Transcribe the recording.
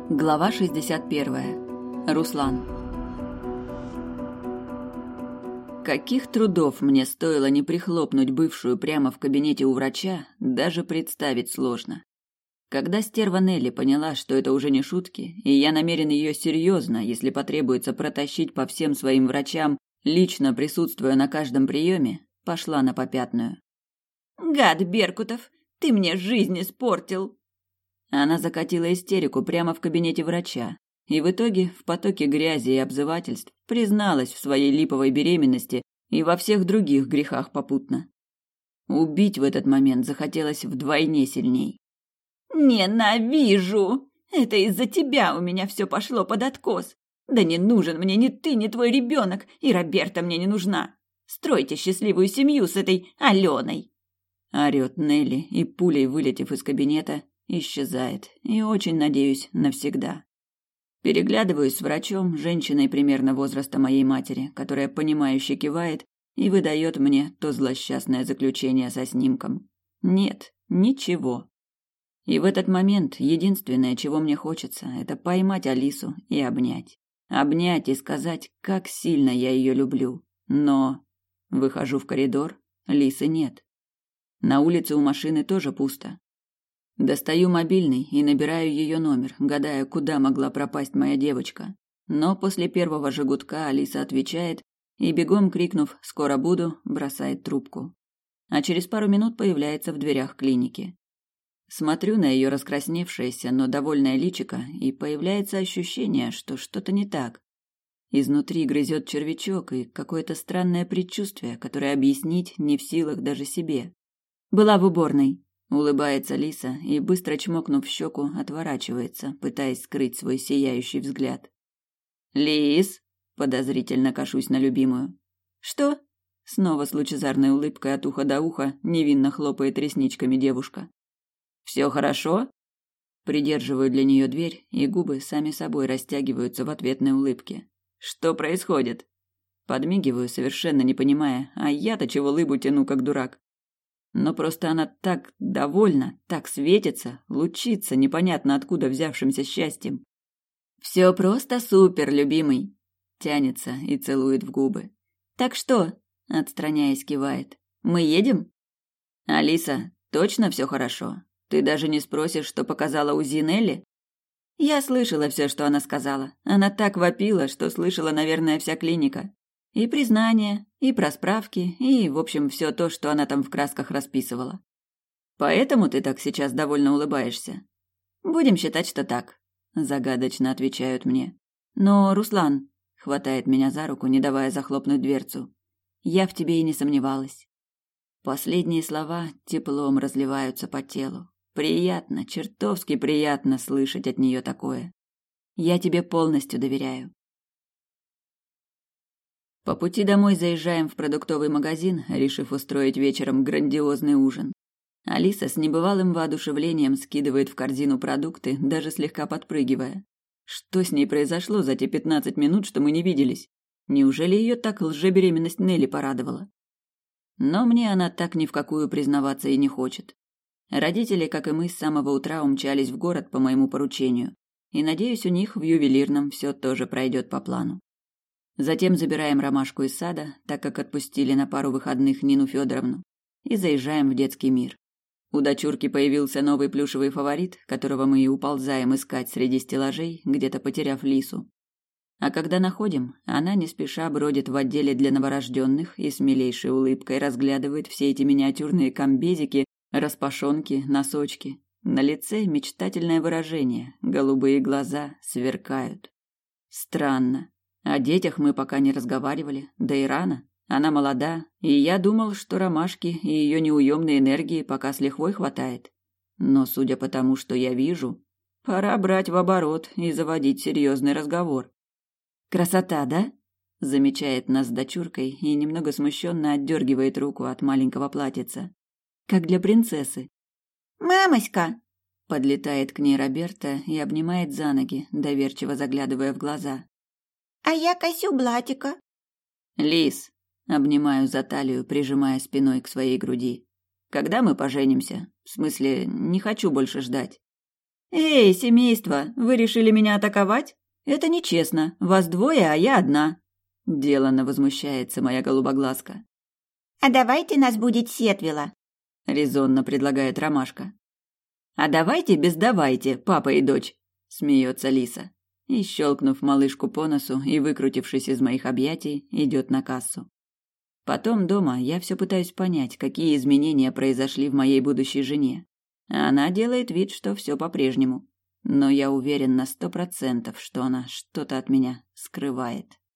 Глава 61. Руслан. Каких трудов мне стоило не прихлопнуть бывшую прямо в кабинете у врача, даже представить сложно. Когда стерва Нелли поняла, что это уже не шутки, и я намерен ее серьезно, если потребуется, протащить по всем своим врачам, лично присутствуя на каждом приеме, пошла на попятную. «Гад Беркутов, ты мне жизнь испортил!» Она закатила истерику прямо в кабинете врача и в итоге в потоке грязи и обзывательств призналась в своей липовой беременности и во всех других грехах попутно. Убить в этот момент захотелось вдвойне сильней. «Ненавижу! Это из-за тебя у меня все пошло под откос. Да не нужен мне ни ты, ни твой ребенок, и Роберта мне не нужна. Стройте счастливую семью с этой Аленой!» Орет Нелли и, пулей вылетев из кабинета, исчезает, и очень надеюсь, навсегда. Переглядываюсь с врачом, женщиной примерно возраста моей матери, которая понимающе кивает и выдает мне то злосчастное заключение со снимком. Нет, ничего. И в этот момент единственное, чего мне хочется, это поймать Алису и обнять. Обнять и сказать, как сильно я ее люблю. Но выхожу в коридор, Лисы нет. На улице у машины тоже пусто. Достаю мобильный и набираю ее номер, гадая, куда могла пропасть моя девочка. Но после первого же гудка Алиса отвечает и, бегом крикнув «Скоро буду», бросает трубку. А через пару минут появляется в дверях клиники. Смотрю на ее раскрасневшееся, но довольное личико, и появляется ощущение, что что-то не так. Изнутри грызет червячок и какое-то странное предчувствие, которое объяснить не в силах даже себе. «Была в уборной», — улыбается Лиса и, быстро чмокнув в щеку, отворачивается, пытаясь скрыть свой сияющий взгляд. «Лис!» — подозрительно кашусь на любимую. «Что?» — снова с лучезарной улыбкой от уха до уха невинно хлопает ресничками девушка. «Все хорошо?» Придерживаю для нее дверь, и губы сами собой растягиваются в ответной улыбке. «Что происходит?» Подмигиваю, совершенно не понимая, а я-то чего лыбу тяну, как дурак. Но просто она так довольна, так светится, лучится непонятно откуда взявшимся счастьем. «Все просто супер, любимый!» Тянется и целует в губы. «Так что?» — отстраняясь, кивает. «Мы едем?» «Алиса, точно все хорошо? Ты даже не спросишь, что показала УЗИ Нелли?» Я слышала все, что она сказала. Она так вопила, что слышала, наверное, вся клиника. И признания, и про справки, и, в общем, все то, что она там в красках расписывала. Поэтому ты так сейчас довольно улыбаешься? Будем считать, что так, загадочно отвечают мне. Но, Руслан, хватает меня за руку, не давая захлопнуть дверцу. Я в тебе и не сомневалась. Последние слова теплом разливаются по телу. Приятно, чертовски приятно слышать от нее такое. Я тебе полностью доверяю. По пути домой заезжаем в продуктовый магазин, решив устроить вечером грандиозный ужин. Алиса с небывалым воодушевлением скидывает в корзину продукты, даже слегка подпрыгивая. Что с ней произошло за те 15 минут, что мы не виделись? Неужели ее так лжебеременность Нелли порадовала? Но мне она так ни в какую признаваться и не хочет. Родители, как и мы, с самого утра умчались в город по моему поручению, и, надеюсь, у них в ювелирном все тоже пройдет по плану. Затем забираем Ромашку из сада, так как отпустили на пару выходных Нину Федоровну, и заезжаем в детский мир. У дочурки появился новый плюшевый фаворит, которого мы и уползаем искать среди стеллажей, где-то потеряв Лису. А когда находим, она не спеша бродит в отделе для новорожденных и с милейшей улыбкой разглядывает все эти миниатюрные комбезики, распашонки, носочки. На лице мечтательное выражение, голубые глаза сверкают. Странно. О детях мы пока не разговаривали, да и рано. Она молода, и я думал, что Ромашки и ее неуемной энергии пока с лихвой хватает. Но, судя по тому, что я вижу, пора брать в оборот и заводить серьезный разговор. «Красота, да?» — замечает нас с дочуркой и немного смущенно отдергивает руку от маленького платьица. «Как для принцессы». «Мамоська!» — подлетает к ней Роберта и обнимает за ноги, доверчиво заглядывая в глаза. «А я косю блатика». «Лис!» — обнимаю за талию, прижимая спиной к своей груди. «Когда мы поженимся? В смысле, не хочу больше ждать». Эй, семейство, вы решили меня атаковать? Это нечестно. Вас двое, а я одна. Деланно возмущается моя голубоглазка. А давайте нас будет четверо, Резонно предлагает Ромашка. А давайте без давайте, папа и дочь, смеется Лиса. И, щелкнув малышку по носу и выкрутившись из моих объятий, идет на кассу. Потом дома я все пытаюсь понять, какие изменения произошли в моей будущей жене. Она делает вид, что все по-прежнему. Но я уверен на 100%, что она что-то от меня скрывает.